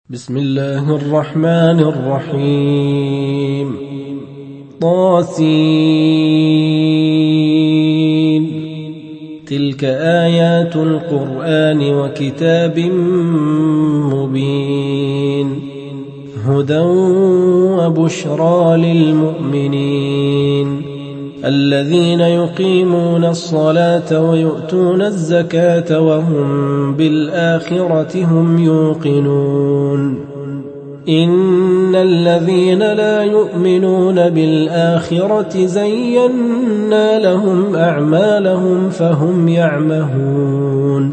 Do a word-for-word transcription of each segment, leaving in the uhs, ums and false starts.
بسم الله الرحمن الرحيم. طاسين. تلك آيات القرآن وكتاب مبين، هدى وبشرى للمؤمنين الذين يقيمون الصلاة ويؤتون الزكاة وهم بالآخرة هم يوقنون. إن الذين لا يؤمنون بالآخرة زينا لهم أعمالهم فهم يعمهون.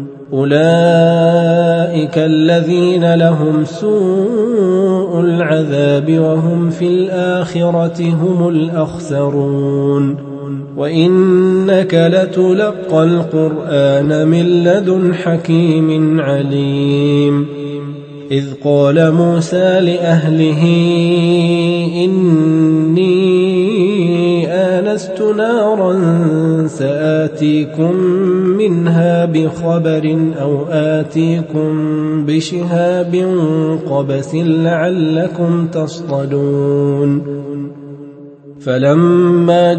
أولئك الذين لهم سوء العذاب وهم في الآخرة هم الأخسرون. وإنك لتلقى القرآن من لدن حكيم عليم. إذ قال موسى لأهله إني آنست نارا سآتيكم منها بخبر أو آتيكم بشهاب قبس لعلكم تصطلون. فلما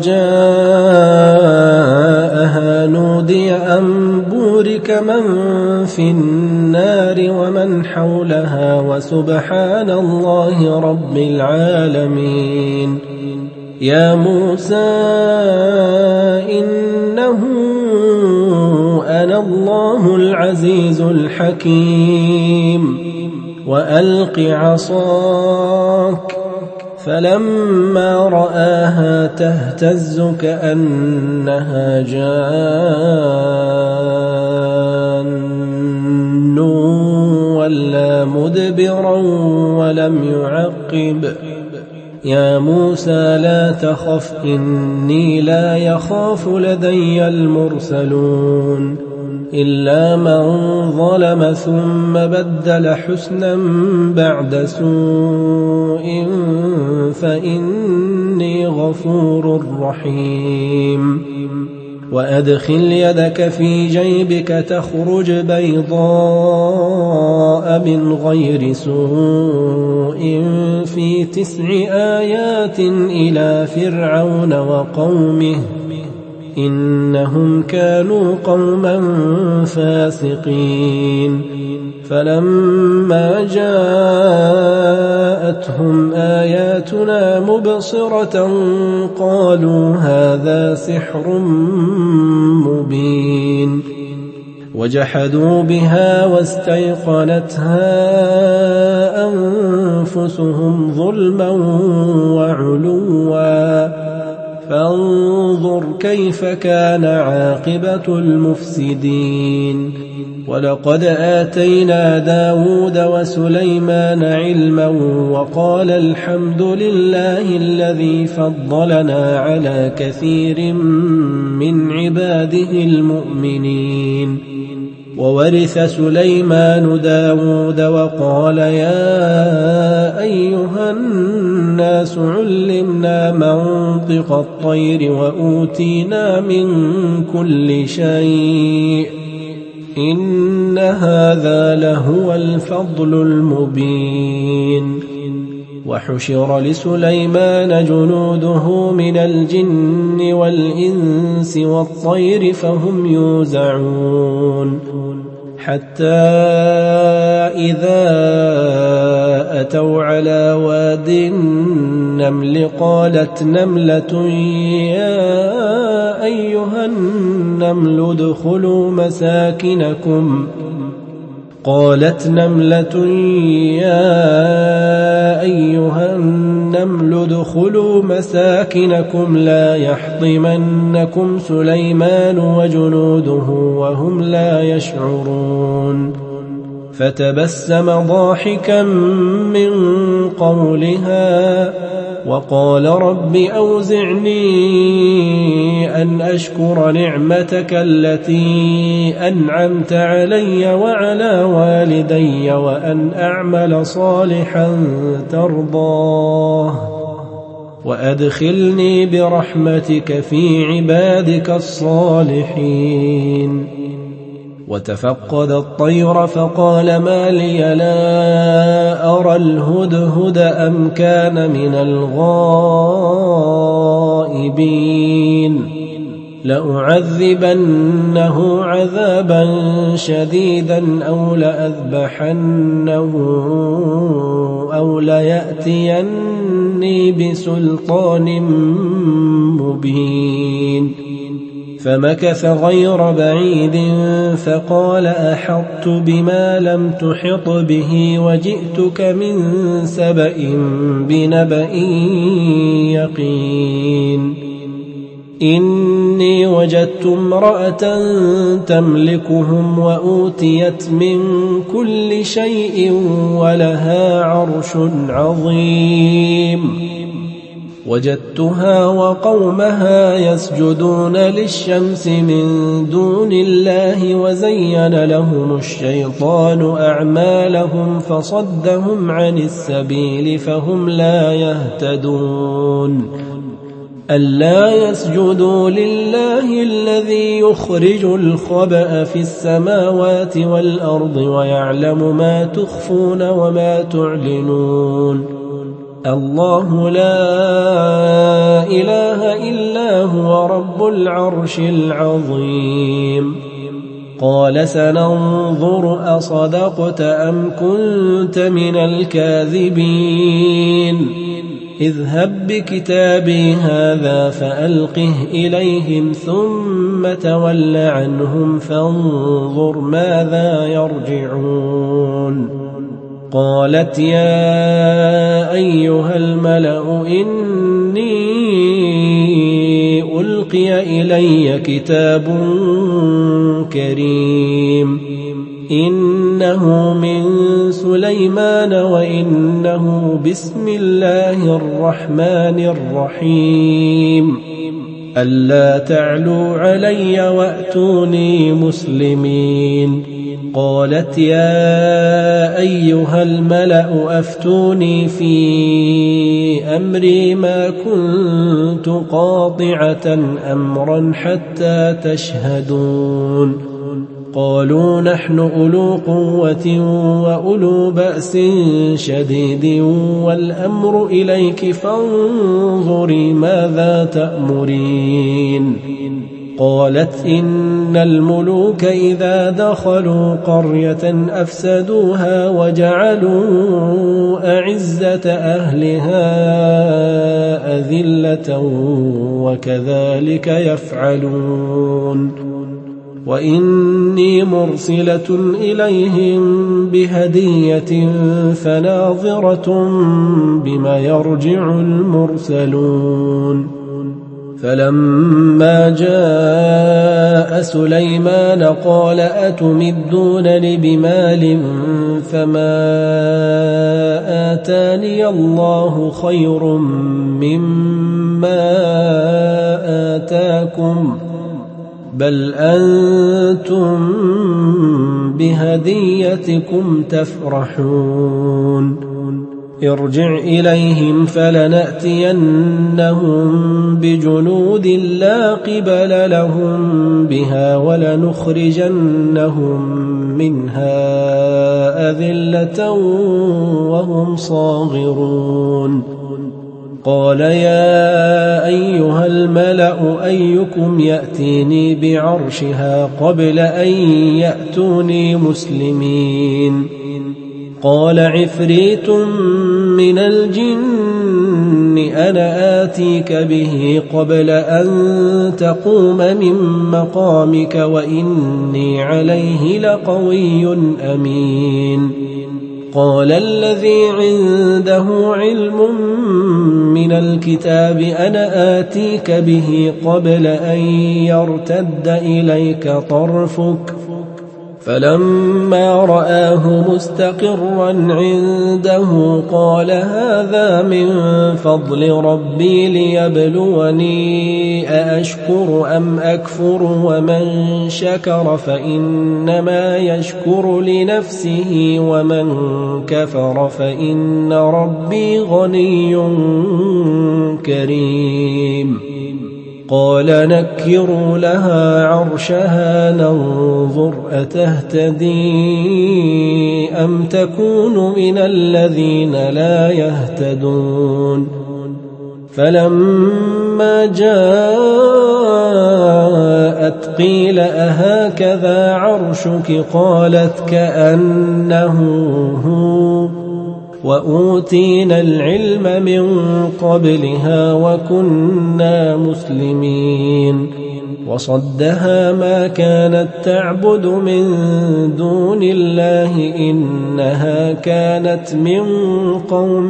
جاءها نودي أن بورك من في النار ومن حولها وسبحان الله رب العالمين. يا موسى إنه أنا الله العزيز الحكيم. وألق عصاك. فلما رآها تهتز كأنها جان ولا مدبرا ولم يعقب. يا موسى لا تخف إني لا يخاف لدي المرسلون. إلا من ظلم ثم بدل حسنا بعد سوء فإني غفور رحيم. وأدخل يدك في جيبك تخرج بيضاء من غير سوء في تسع آيات إلى فرعون وقومه إنهم كانوا قوما فاسقين. فلما جاءتهم آياتنا مبصرة قالوا هذا سحر مبين. وجحدوا بها واستيقنتها أنفسهم ظلما وعلوا فانظر كيف كان عاقبة المفسدين. ولقد آتينا داود وسليمان علما وقال الحمد لله الذي فضلنا على كثير من عباده المؤمنين. وورث سليمان داود وقال يا أيها الناس علمنا منطق الطير وأوتينا من كل شيء إن هذا لهو الفضل المبين. وحشر لسليمان جنوده من الجن والإنس والطير فهم يوزعون. حتى إذا أتوا على واد النمل قالت نملة يا أيها النمل ادخلوا مساكنكم قالت نملة يا أيها النمل ادخلوا مساكنكم لا يحطمنكم سليمان وجنوده وهم لا يشعرون. فتبسم ضاحكا من قولها وقال رب أوزعني أن أشكر نعمتك التي أنعمت علي وعلى والدي وأن أعمل صالحا ترضاه وأدخلني برحمتك في عبادك الصالحين. وتفقد الطير فقال ما لي لا ألقى الهدهد أم كان من الغائبين لأعذبنه عذابا شديدا أو لأذبحنه أو ليأتيني بسلطان مبين فمكث غير بعيد فقال أحطت بما لم تحط به وجئتك من سبأ بنبأ يقين إني وجدت امرأة تملكهم وأوتيت من كل شيء ولها عرش عظيم وجدتها وقومها يسجدون للشمس من دون الله وزين لهم الشيطان أعمالهم فصدهم عن السبيل فهم لا يهتدون ألا يسجدوا لله الذي يخرج الخبأ في السماوات والأرض ويعلم ما تخفون وما تعلنون الله لا إله إلا هو رب العرش العظيم قال سننظر أصدقت أم كنت من الكاذبين اذهب بكتابي هذا فألقه إليهم ثم تول عنهم فانظر ماذا يرجعون قالت يا أيها الملأ إني ألقي إلي كتاب كريم إنه من سليمان وإنه بسم الله الرحمن الرحيم ألا تعلوا علي وأتوني مسلمين قالت يا أيها الملأ أفتوني في أمري ما كنت قاطعة أمرا حتى تشهدون قالوا نحن أولو قوة وأولو بأس شديد والأمر إليك فانظري ماذا تأمرين قالت إن الملوك إذا دخلوا قرية أفسدوها وجعلوا أعزة أهلها أذلة وكذلك يفعلون وإني مرسلة إليهم بهدية فناظرة بما يرجع المرسلون فلما جاء سليمان قال أتمدونني بمال فما آتاني الله خير مما آتاكم بل أنتم بهديتكم تفرحون ارجع إليهم فلنأتينهم بجنود لا قبل لهم بها ولنخرجنهم منها أذلة وهم صاغرون قال يا أيها الملأ أيكم يأتيني بعرشها قبل أن يأتوني مسلمين قال عفريت من الجن أنا آتيك به قبل أن تقوم من مقامك وإني عليه لقوي أمين قال الذي عنده علم من الكتاب أنا آتيك به قبل أن يرتد إليك طرفك فلما رآه مستقرا عنده قال هذا من فضل ربي ليبلوني أأشكر أم أكفر ومن شكر فإنما يشكر لنفسه ومن كفر فإن ربي غني كريم قال نكروا لها عرشها ننظر أتهتدي أم تكون من الذين لا يهتدون فلما جاءت قيل أهكذا عرشك قالت كأنه هو وأوتينا العلم من قبلها وكنا مسلمين وصدها ما كانت تعبد من دون الله إنها كانت من قوم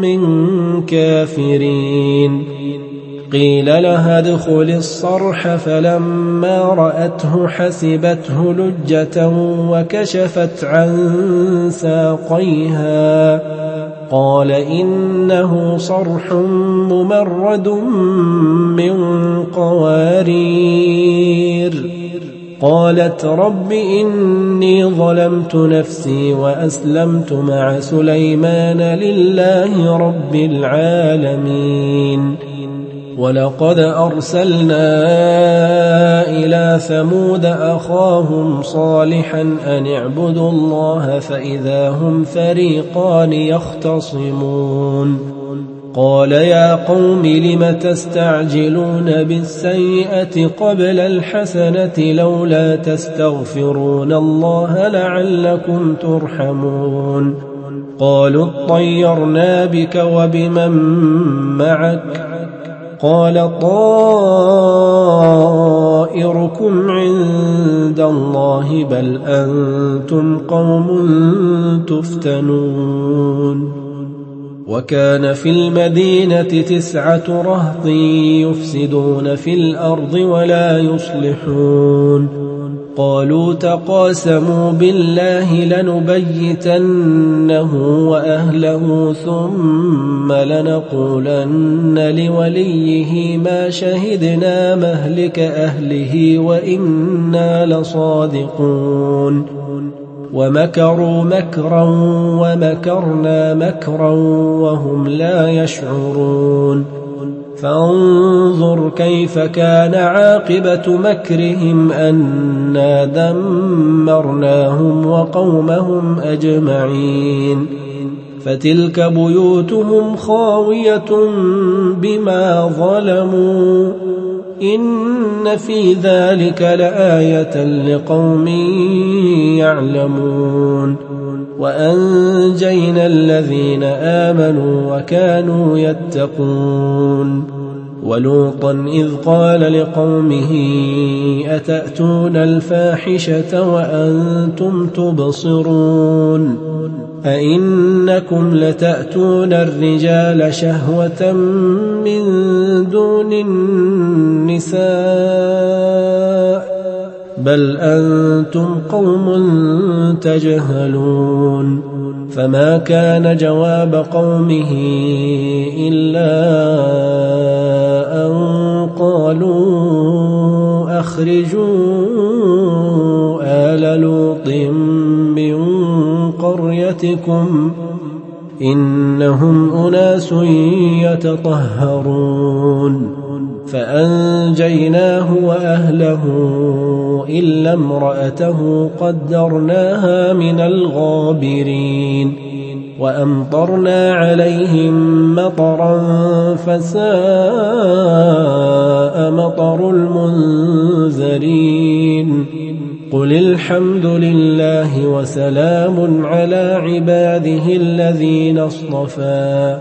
كافرين قيل لها ادخل الصرح فلما رأته حسبته لجة وكشفت عن ساقيها قال إنه صرح ممرد من قوارير قالت رب إني ظلمت نفسي وأسلمت مع سليمان لله رب العالمين ولقد أرسلنا إلى ثمود أخاهم صالحا أن اعبدوا الله فإذا هم فريقان يختصمون قال يا قوم لم تستعجلون بالسيئة قبل الحسنة لولا تستغفرون الله لعلكم ترحمون قالوا اطيرنا بك وبمن معك قال طائركم عند الله بل أنتم قوم تفتنون وكان في المدينة تسعة رهط يفسدون في الأرض ولا يصلحون قالوا تقاسموا بالله لنبيتنه وأهله ثم لنقولن لوليه ما شهدنا مهلك أهله وإنا لصادقون ومكروا مكرا ومكرنا مكرا وهم لا يشعرون فانظر كيف كان عاقبة مكرهم أنا دمرناهم وقومهم أجمعين فتلك بيوتهم خاوية بما ظلموا إن في ذلك لآية لقوم يعلمون وأنجينا الذين آمنوا وكانوا يتقون ولوطا إذ قال لقومه أتأتون الفاحشة وأنتم تبصرون أئنكم لتأتون الرجال شهوة من دون النساء بل أنتم قوم تجهلون فما كان جواب قومه إلا أن قالوا أخرجوا آل لوط من قريتكم إنهم أناس يتطهرون فأنجيناه وأهله إلا امرأته قدرناها من الغابرين وأمطرنا عليهم مطرا فساء مطر المنذرين قل الحمد لله وسلام على عباده الذين اصطفى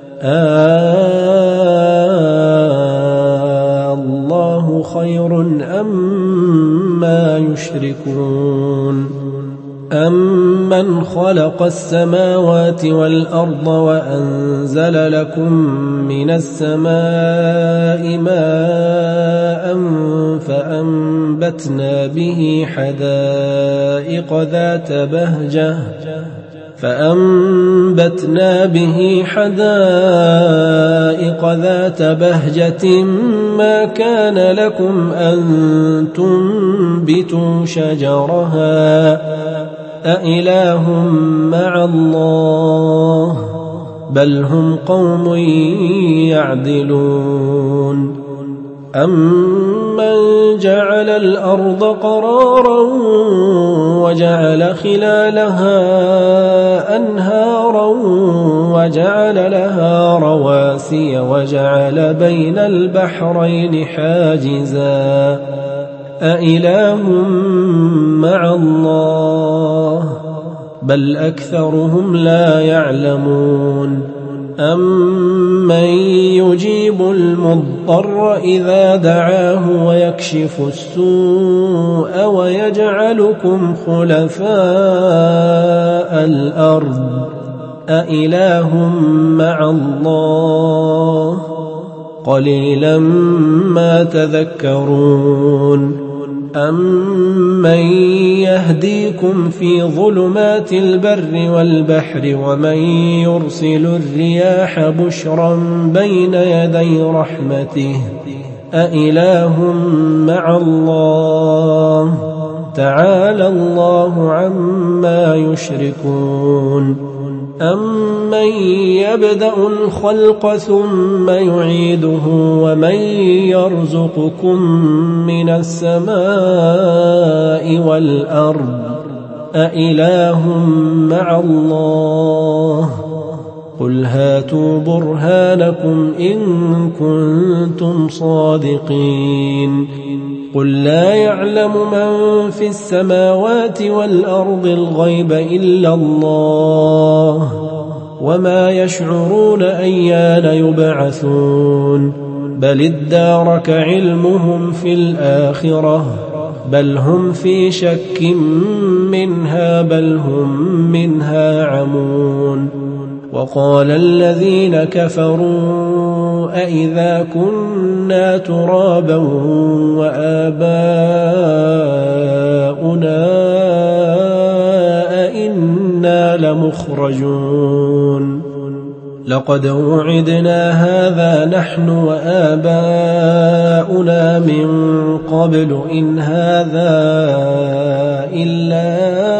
آه الله خير أما يشركون أمن خلق السماوات والأرض وأنزل لكم من السماء ماء فأنبتنا به حدائق ذات بهجة فأنبتنا به حدائق ذات بهجة ما كان لكم أن تنبتوا شجرها أإله مع الله بل هم قوم يعدلون أَمَّنْ جَعَلَ الْأَرْضَ قَرَارًا وَجَعَلَ خِلَالَهَا أَنْهَارًا وَجَعَلَ لَهَا رَوَاسِيَ وَجَعَلَ بَيْنَ الْبَحْرَيْنِ حَاجِزًا أَإِلَٰهٌ مَّعَ اللَّهِ بَلْ أَكْثَرُهُمْ لَا يَعْلَمُونَ أَمَّن يُجِيبُ الْمُضْطَرَّ إِذَا دَعَاهُ وَيَكْشِفُ السُّوءَ وَيَجْعَلُكُمْ خُلَفَاءَ الْأَرْضِ أَإِلَٰهٌ مَّعَ اللَّهِ قَلِيلًا مَّا تَذَكَّرُونَ أَمَّن يَهْدِيكُمْ فِي ظُلُمَاتِ الْبَرِّ وَالْبَحْرِ وَمَن يُرْسِلُ الرِّيَاحَ بُشْرًا بَيْنَ يَدَيْ رَحْمَتِهِ أَإِلَٰهٌ مَّعَ اللَّهِ تَعَالَى اللَّهُ عَمَّا يُشْرِكُونَ أَمَّن يَبْدَأُ الْخَلْقَ ثُمَّ يُعِيدُهُ وَمَن يَرْزُقُكُم مِّنَ السَّمَاءِ وَالْأَرْضِ أَإِلَٰهٌ مَّعَ اللَّهِ قُلْ هَاتُوا بُرْهَانَكُمْ إِن كُنتُمْ صَادِقِينَ قُل لَّا يَعْلَمُ مَن فِي السَّمَاوَاتِ وَالْأَرْضِ الْغَيْبَ إِلَّا اللَّهُ وَمَا يَشْعُرُونَ أَيَّانَ يُبْعَثُونَ بَلِ ادَّارَكَ عِلْمُهُمْ فِي الْآخِرَةِ بَلْ هُمْ فِي شَكٍّ مِّنْهَا بَلْ هُم مِّنْهَا عَمُونَ وَقَالَ الَّذِينَ كَفَرُوا أَإِذَا كُنَّا تُرَابًا وَآبَاؤُنَا أَإِنَّا لَمُخْرَجُونَ لَقَدْ وُعِدْنَا هَٰذَا نَحْنُ وَآبَاؤُنَا مِن قَبْلُ إِنْ هَٰذَا إِلَّا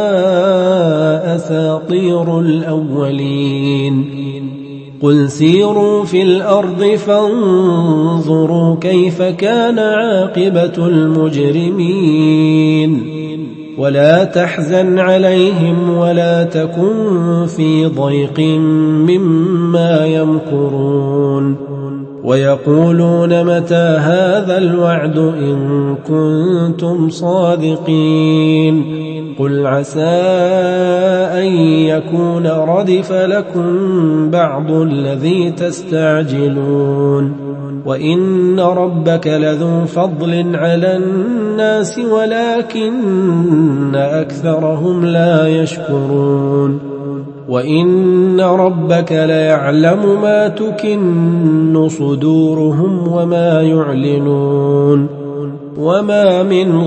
أَسَاطِيرُ الْأَوَّلِينَ قُلْ سِيرُوا فِي الْأَرْضِ فَانظُرُوا كَيْفَ كَانَ عَاقِبَةُ الْمُجْرِمِينَ وَلَا تَحْزَنْ عَلَيْهِمْ وَلَا تَكُنْ فِي ضَيْقٍ مِّمَّا يَمْكُرُونَ وَيَقُولُونَ مَتَىٰ هَٰذَا الْوَعْدُ إِن كُنتُمْ صَادِقِينَ قُلْ عَسَىٰ أَن يَكُونَ رَدِفَ لَكُم بَعْضُ الَّذِي تَسْتَعْجِلُونَ وَإِنَّ رَبَّكَ لَذُو فَضْلٍ عَلَى النَّاسِ وَلَٰكِنَّ أَكْثَرَهُمْ لَا يَشْكُرُونَ وَإِنَّ رَبَّكَ لَيَعْلَمُ مَا تُكِنُّ صُدُورُهُمْ وَمَا يُعْلِنُونَ وَمَا مِنْ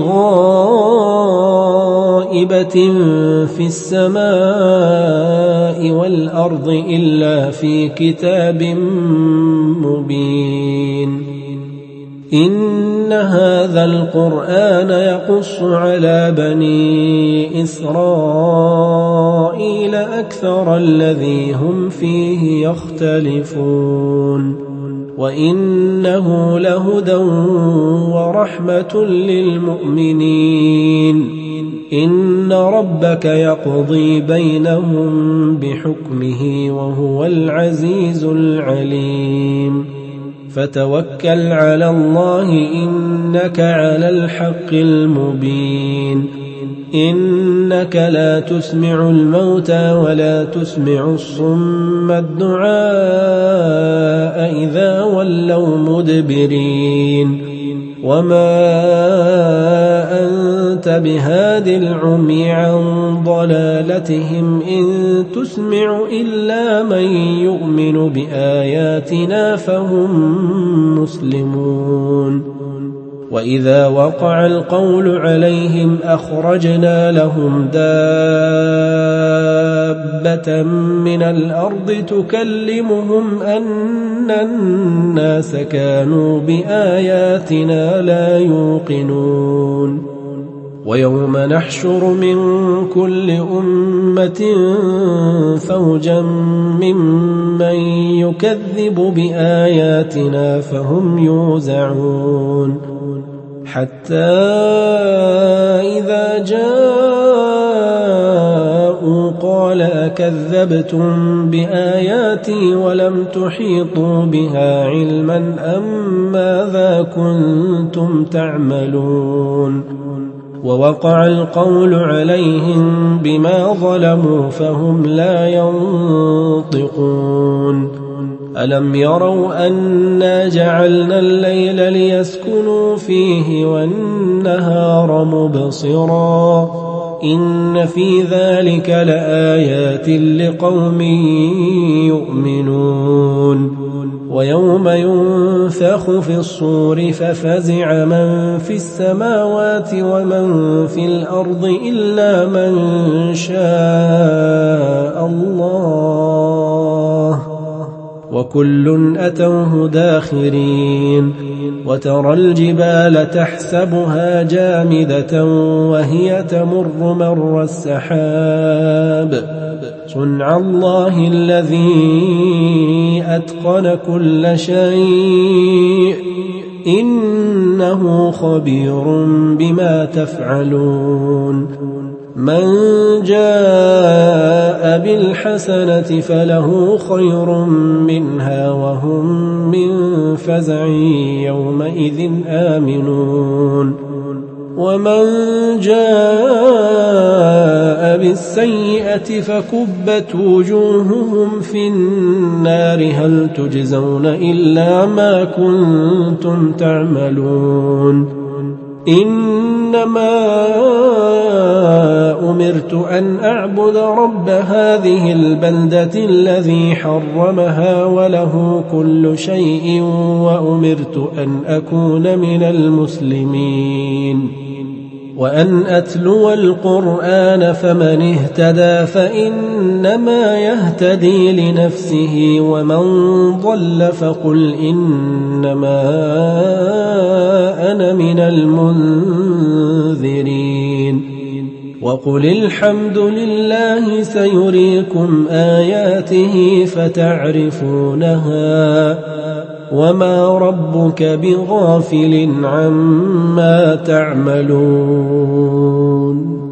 غَائِبَةٍ فِي السَّمَاءِ وَالْأَرْضِ إِلَّا فِي كِتَابٍ مُّبِينٍ إِنَّ هَٰذَا الْقُرْآنَ يَقُصُّ عَلَىٰ بَنِي إِسْرَائِيلَ أَكْثَرَ الَّذِي هُمْ فِيهِ يَخْتَلِفُونَ وَإِنَّهُ لَهُدًى وَرَحْمَةٌ لِّلْمُؤْمِنِينَ إِنَّ رَبَّكَ يَقْضِي بَيْنَهُم بِحُكْمِهِ وَهُوَ الْعَزِيزُ الْعَلِيمُ فَتَوَكَّلْ عَلَى اللَّهِ إِنَّكَ عَلَى الْحَقِّ الْمُبِينِ إِنَّكَ لَا تُسْمِعُ الْمَوْتَىٰ وَلَا تُسْمِعُ الصُّمَّ الدُّعَاءَ إِذَا وَلَّوْا مُدْبِرِينَ وَمَا أَنتَ بِهَادِ الْعُمْيِ عَن ضَلَالَتِهِمْ إِن تُسْمِعُ إِلَّا مَن يُؤْمِنُ بِآيَاتِنَا فَهُم مُّسْلِمُونَ وَإِذَا وَقَعَ الْقَوْلُ عَلَيْهِمْ أَخْرَجْنَا لَهُمْ دَابَّةً مِّنَ الْأَرْضِ تُكَلِّمُهُمْ أَنَّ النَّاسَ كَانُوا بِآيَاتِنَا لَا يُوقِنُونَ ويوم نحشر من كل أمة فوجا ممن يكذب بآياتنا فهم يوزعون حتى إذا جاءوا قال أكذبتم بآياتي ولم تحيطوا بها علما أم ماذا كنتم تعملون ووقع القول عليهم بما ظلموا فهم لا ينطقون ألم يروا أنا جعلنا الليل ليسكنوا فيه والنهار مبصرا إن في ذلك لآيات لقوم يؤمنون ويوم ينفخ في الصور ففزع من في السماوات ومن في الأرض إلا من شاء الله وكل أتوه داخرين وترى الجبال تحسبها جامدة وهي تمر مر السحاب صنع الله الذي أتقن كل شيء إنه خبير بما تفعلون من جاء بالحسنة فله خير منها وهم من فزع يومئذ آمنون ومن جاء بالسيئة فكبت وجوههم في النار هل تجزون إلا ما كنتم تعملون إنما أمرت أن أعبد رب هذه البلدة الذي حرمها وله كل شيء وأمرت أن أكون من المسلمين وأن أتلو القرآن فمن اهتدى فإنما يهتدي لنفسه ومن ضل فقل إنما أنا من المنذرين وقل الحمد لله سيريكم آياته فتعرفونها وما ربك بغافل عما تعملون